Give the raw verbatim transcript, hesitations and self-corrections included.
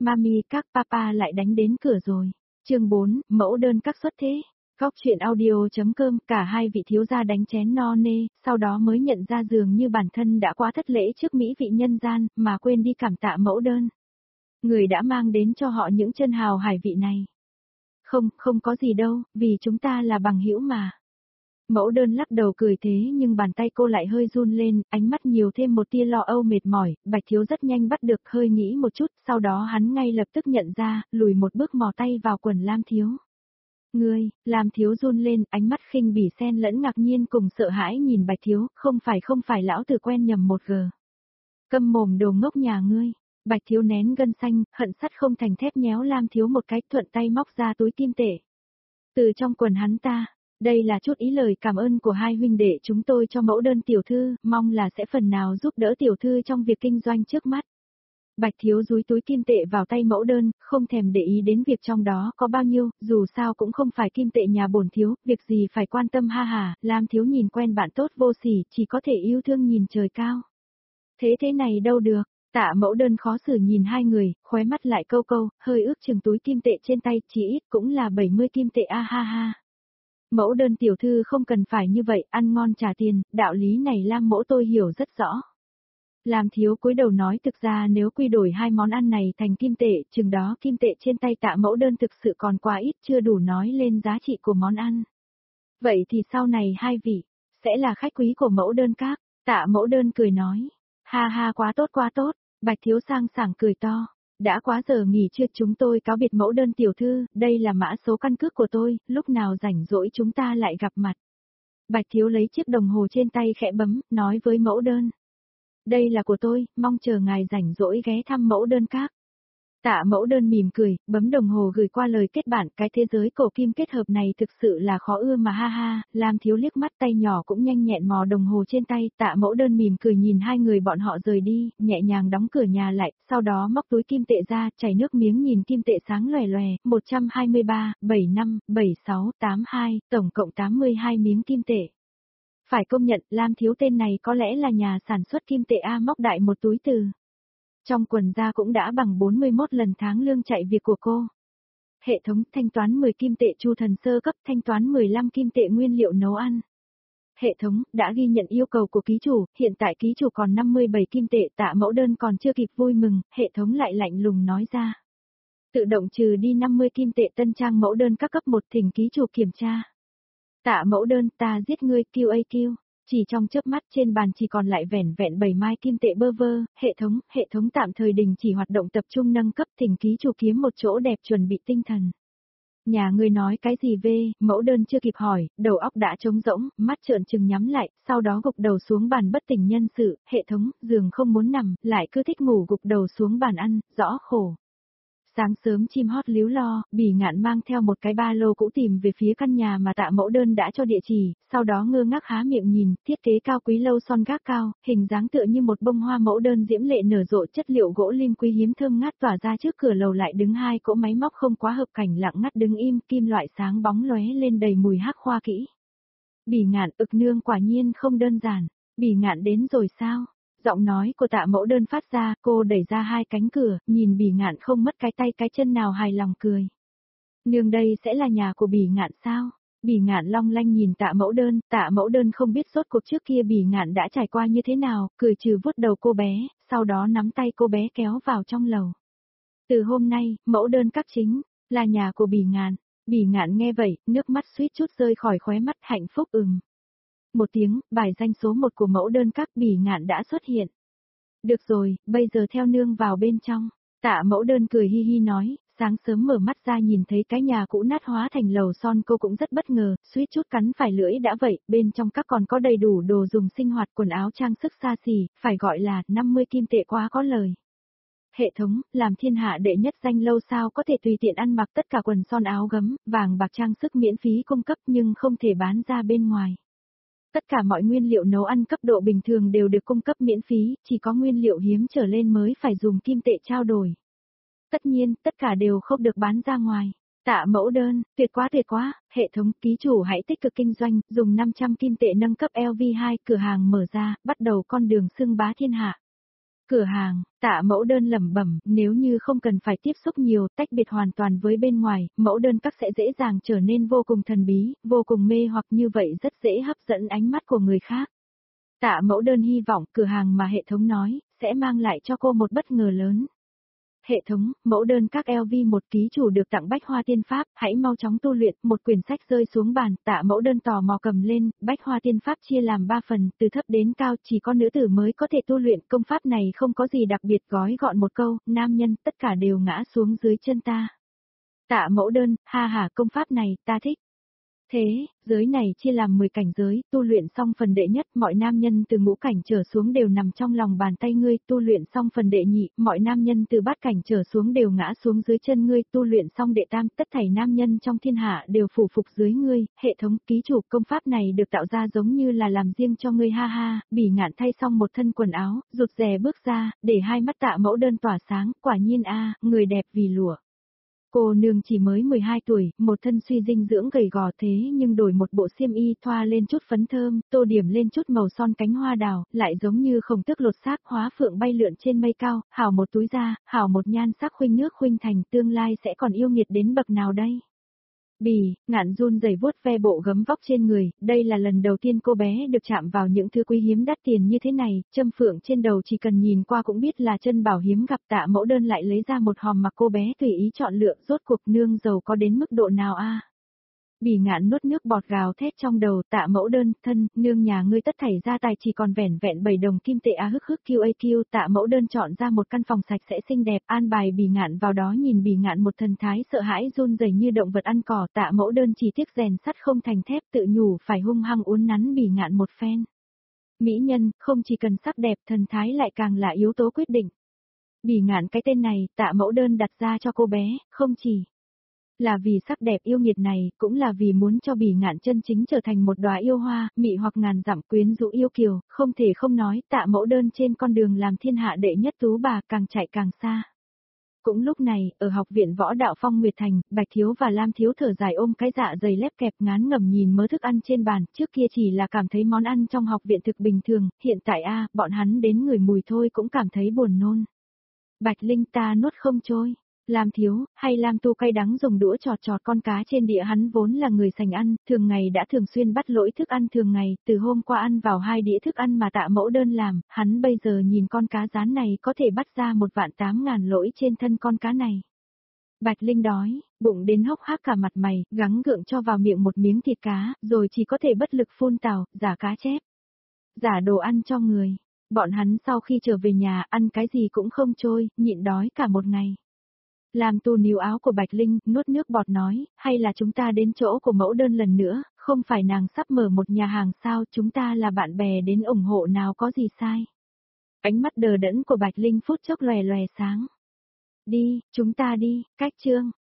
Mami các papa lại đánh đến cửa rồi. Chương bốn, mẫu đơn các xuất thế. Góc truyện audio.com, cả hai vị thiếu gia đánh chén no nê, sau đó mới nhận ra dường như bản thân đã quá thất lễ trước mỹ vị nhân gian, mà quên đi cảm tạ mẫu đơn. Người đã mang đến cho họ những chân hào hải vị này. Không, không có gì đâu, vì chúng ta là bằng hữu mà. Mẫu đơn lắc đầu cười thế nhưng bàn tay cô lại hơi run lên, ánh mắt nhiều thêm một tia lo âu mệt mỏi, Bạch Thiếu rất nhanh bắt được, hơi nghĩ một chút, sau đó hắn ngay lập tức nhận ra, lùi một bước mò tay vào quần Lam Thiếu. Ngươi, Lam Thiếu run lên, ánh mắt khinh bỉ xen lẫn ngạc nhiên cùng sợ hãi nhìn Bạch Thiếu, không phải không phải lão tử quen nhầm một gờ. Câm mồm đồ ngốc nhà ngươi. Bạch Thiếu nén gân xanh, hận sắt không thành thép nhéo Lam Thiếu một cái, thuận tay móc ra túi kim tệ. Từ trong quần hắn ta, đây là chút ý lời cảm ơn của hai huynh đệ chúng tôi cho mẫu đơn tiểu thư, mong là sẽ phần nào giúp đỡ tiểu thư trong việc kinh doanh trước mắt. Bạch Thiếu dúi túi kim tệ vào tay mẫu đơn, không thèm để ý đến việc trong đó có bao nhiêu, dù sao cũng không phải kim tệ nhà bổn thiếu, việc gì phải quan tâm ha hà, Lam Thiếu nhìn quen bạn tốt vô sỉ, chỉ có thể yêu thương nhìn trời cao. Thế thế này đâu được. Tạ mẫu đơn khó xử nhìn hai người, khóe mắt lại câu câu, hơi ước chừng túi kim tệ trên tay, chỉ ít cũng là bảy mươi kim tệ a ha ha. Mẫu đơn tiểu thư không cần phải như vậy, ăn ngon trả tiền, đạo lý này Lam mẫu tôi hiểu rất rõ. Lam Thiếu cúi đầu nói thực ra nếu quy đổi hai món ăn này thành kim tệ, chừng đó kim tệ trên tay tạ mẫu đơn thực sự còn quá ít, chưa đủ nói lên giá trị của món ăn. Vậy thì sau này hai vị, sẽ là khách quý của mẫu đơn các, tạ mẫu đơn cười nói. Ha ha quá tốt quá tốt. Bạch Thiếu sang sảng cười to, đã quá giờ nghỉ trưa chúng tôi cáo biệt mẫu đơn tiểu thư, đây là mã số căn cước của tôi, lúc nào rảnh rỗi chúng ta lại gặp mặt. Bạch Thiếu lấy chiếc đồng hồ trên tay khẽ bấm, nói với mẫu đơn. Đây là của tôi, mong chờ ngài rảnh rỗi ghé thăm mẫu đơn các. Tạ mẫu đơn mỉm cười, bấm đồng hồ gửi qua lời kết bạn, cái thế giới cổ kim kết hợp này thực sự là khó ưa mà ha ha, Lam Thiếu liếc mắt tay nhỏ cũng nhanh nhẹn mò đồng hồ trên tay, tạ mẫu đơn mỉm cười nhìn hai người bọn họ rời đi, nhẹ nhàng đóng cửa nhà lại, sau đó móc túi kim tệ ra, chảy nước miếng nhìn kim tệ sáng lòe lòe, một trăm hai mươi ba, bảy mươi lăm, bảy mươi sáu, tám mươi hai, tổng cộng tám mươi hai miếng kim tệ. Phải công nhận, Lam Thiếu tên này có lẽ là nhà sản xuất kim tệ A móc đại một túi từ. Trong quần ra cũng đã bằng bốn mươi mốt lần tháng lương chạy việc của cô. Hệ thống thanh toán mười kim tệ chu thần sơ cấp, thanh toán mười lăm kim tệ nguyên liệu nấu ăn. Hệ thống đã ghi nhận yêu cầu của ký chủ, hiện tại ký chủ còn năm mươi bảy kim tệ, tạ mẫu đơn còn chưa kịp vui mừng, hệ thống lại lạnh lùng nói ra. Tự động trừ đi năm mươi kim tệ tân trang mẫu đơn các cấp một, thỉnh ký chủ kiểm tra. Tạ mẫu đơn ta giết ngươi Q A Q. Chỉ trong chớp mắt trên bàn chỉ còn lại vẻn vẹn bảy mai kim tệ bơ vơ, hệ thống, hệ thống tạm thời đình chỉ hoạt động tập trung nâng cấp, thỉnh ký chủ kiếm một chỗ đẹp chuẩn bị tinh thần. Nhà ngươi nói cái gì về, mẫu đơn chưa kịp hỏi, đầu óc đã trống rỗng, mắt trợn trừng nhắm lại, sau đó gục đầu xuống bàn bất tỉnh nhân sự, hệ thống, giường không muốn nằm, lại cứ thích ngủ gục đầu xuống bàn ăn, rõ khổ. Sáng sớm chim hót líu lo, Bỉ Ngạn mang theo một cái ba lô cũ tìm về phía căn nhà mà tạ mẫu đơn đã cho địa chỉ, sau đó ngơ ngác há miệng nhìn, thiết kế cao quý lâu son gác cao, hình dáng tựa như một bông hoa mẫu đơn diễm lệ nở rộ, chất liệu gỗ lim quý hiếm thơm ngát tỏa ra. Trước cửa lầu lại đứng hai cỗ máy móc không quá hợp cảnh lặng ngắt đứng im, kim loại sáng bóng lóe lên đầy mùi hắc khoa kỹ. Bỉ Ngạn, ực nương quả nhiên không đơn giản. Bỉ Ngạn đến rồi sao? Giọng nói của tạ mẫu đơn phát ra, cô đẩy ra hai cánh cửa, nhìn Bỉ Ngạn không mất cái tay cái chân nào hài lòng cười. Nương đây sẽ là nhà của Bỉ Ngạn sao? Bỉ Ngạn long lanh nhìn tạ mẫu đơn, tạ mẫu đơn không biết sốt cuộc trước kia Bỉ Ngạn đã trải qua như thế nào, cười trừ vuốt đầu cô bé, sau đó nắm tay cô bé kéo vào trong lầu. Từ hôm nay, mẫu đơn các chính, là nhà của Bỉ Ngạn. Bỉ Ngạn nghe vậy, nước mắt suýt chút rơi khỏi khóe mắt, hạnh phúc ừm. Một tiếng, bài danh số một của mẫu đơn các Bỉ Ngạn đã xuất hiện. Được rồi, bây giờ theo nương vào bên trong. Tạ mẫu đơn cười hi hi nói, sáng sớm mở mắt ra nhìn thấy cái nhà cũ nát hóa thành lầu son cô cũng rất bất ngờ, suýt chút cắn phải lưỡi đã vậy, bên trong các còn có đầy đủ đồ dùng sinh hoạt, quần áo trang sức xa xỉ, phải gọi là năm mươi kim tệ quá có lời. Hệ thống, làm thiên hạ đệ nhất danh lâu sao có thể tùy tiện ăn mặc tất cả quần son áo gấm, vàng bạc trang sức miễn phí cung cấp nhưng không thể bán ra bên ngoài. Tất cả mọi nguyên liệu nấu ăn cấp độ bình thường đều được cung cấp miễn phí, chỉ có nguyên liệu hiếm trở lên mới phải dùng kim tệ trao đổi. Tất nhiên, tất cả đều không được bán ra ngoài. Tạ mẫu đơn, tuyệt quá tuyệt quá, hệ thống ký chủ hãy tích cực kinh doanh, dùng năm trăm kim tệ nâng cấp L V hai, cửa hàng mở ra, bắt đầu con đường xưng bá thiên hạ. Cửa hàng, Tạ mẫu đơn lẩm bẩm, nếu như không cần phải tiếp xúc nhiều, tách biệt hoàn toàn với bên ngoài, mẫu đơn các sẽ dễ dàng trở nên vô cùng thần bí, vô cùng mê hoặc như vậy rất dễ hấp dẫn ánh mắt của người khác. Tạ mẫu đơn hy vọng cửa hàng mà hệ thống nói, sẽ mang lại cho cô một bất ngờ lớn. Hệ thống, mẫu đơn các lờ vê một ký chủ được tặng bách hoa tiên pháp, hãy mau chóng tu luyện, một quyển sách rơi xuống bàn, Tạ mẫu đơn tò mò cầm lên, bách hoa tiên pháp chia làm ba phần, từ thấp đến cao, chỉ có nữ tử mới có thể tu luyện, công pháp này không có gì đặc biệt, gói gọn một câu, nam nhân, tất cả đều ngã xuống dưới chân ta. Tạ mẫu đơn, ha ha, công pháp này, ta thích. Thế, giới này chia làm mười cảnh giới, tu luyện xong phần đệ nhất, mọi nam nhân từ ngũ cảnh trở xuống đều nằm trong lòng bàn tay ngươi, tu luyện xong phần đệ nhị, mọi nam nhân từ bát cảnh trở xuống đều ngã xuống dưới chân ngươi, tu luyện xong đệ tam, tất thảy nam nhân trong thiên hạ đều phủ phục dưới ngươi, hệ thống ký chủ công pháp này được tạo ra giống như là làm riêng cho ngươi ha ha, Bỉ Ngạn thay xong một thân quần áo, rụt rè bước ra, để hai mắt Tạ mẫu đơn tỏa sáng, quả nhiên a, người đẹp vì lụa. Cô nương chỉ mới mười hai tuổi, một thân suy dinh dưỡng gầy gò thế nhưng đổi một bộ xiêm y thoa lên chút phấn thơm, tô điểm lên chút màu son cánh hoa đào, lại giống như khổng tước lột xác hóa phượng bay lượn trên mây cao, hảo một túi da, hảo một nhan sắc khuynh nước khuynh thành, tương lai sẽ còn yêu nghiệt đến bậc nào đây? Bỉ Ngạn run rẩy vuốt ve bộ gấm vóc trên người, đây là lần đầu tiên cô bé được chạm vào những thứ quý hiếm đắt tiền như thế này, châm phượng trên đầu chỉ cần nhìn qua cũng biết là chân bảo hiếm gặp. Tạ mẫu đơn lại lấy ra một hòm mặc cô bé tùy ý chọn lựa, rốt cuộc nương giàu có đến mức độ nào a? Bỉ Ngạn nuốt nước bọt gào thét trong đầu, Tạ mẫu đơn, thân, nương nhà ngươi tất thảy gia tài chỉ còn vẻn vẹn bảy đồng kim tệ a hức hức kiu a kiu. Tạ mẫu đơn chọn ra một căn phòng sạch sẽ xinh đẹp, an bài Bỉ Ngạn vào đó, nhìn Bỉ Ngạn một thần thái sợ hãi run rẩy như động vật ăn cỏ. Tạ mẫu đơn chỉ tiếc rèn sắt không thành thép, tự nhủ phải hung hăng uốn nắn Bỉ Ngạn một phen. Mỹ nhân, không chỉ cần sắc đẹp, thần thái lại càng là yếu tố quyết định. Bỉ Ngạn cái tên này, Tạ mẫu đơn đặt ra cho cô bé, không chỉ là vì sắc đẹp yêu nghiệt này, cũng là vì muốn cho Bỉ Ngạn chân chính trở thành một đóa yêu hoa, mị hoặc ngàn dặm quyến rũ yêu kiều, không thể không nói, Tạ mẫu đơn trên con đường làm thiên hạ đệ nhất tú bà càng chạy càng xa. Cũng lúc này, ở học viện võ đạo Phong Nguyệt Thành, Bạch Thiếu và Lam Thiếu thở dài ôm cái dạ dày lép kẹp ngán ngẩm nhìn mớ thức ăn trên bàn, trước kia chỉ là cảm thấy món ăn trong học viện thực bình thường, hiện tại a, bọn hắn đến ngửi mùi thôi cũng cảm thấy buồn nôn. Bạch Linh, ta nuốt không trôi. Lam Thiếu, hay Lam Tu cay đắng dùng đũa chọt chọt con cá trên đĩa, hắn vốn là người sành ăn, thường ngày đã thường xuyên bắt lỗi thức ăn thường ngày, từ hôm qua ăn vào hai đĩa thức ăn mà Tạ mẫu đơn làm, hắn bây giờ nhìn con cá rán này có thể bắt ra một vạn tám ngàn lỗi trên thân con cá này. Bạch Linh đói, bụng đến hốc hác cả mặt mày, gắng gượng cho vào miệng một miếng thịt cá, rồi chỉ có thể bất lực phun tào, giả cá chép, giả đồ ăn cho người. Bọn hắn sau khi trở về nhà, ăn cái gì cũng không trôi, nhịn đói cả một ngày. Lam Tu níu áo của Bạch Linh, nuốt nước bọt nói, hay là chúng ta đến chỗ của mẫu đơn lần nữa, không phải nàng sắp mở một nhà hàng sao, chúng ta là bạn bè đến ủng hộ nào có gì sai. Ánh mắt đờ đẫn của Bạch Linh phút chốc lòe lòe sáng. Đi, chúng ta đi, cách chương.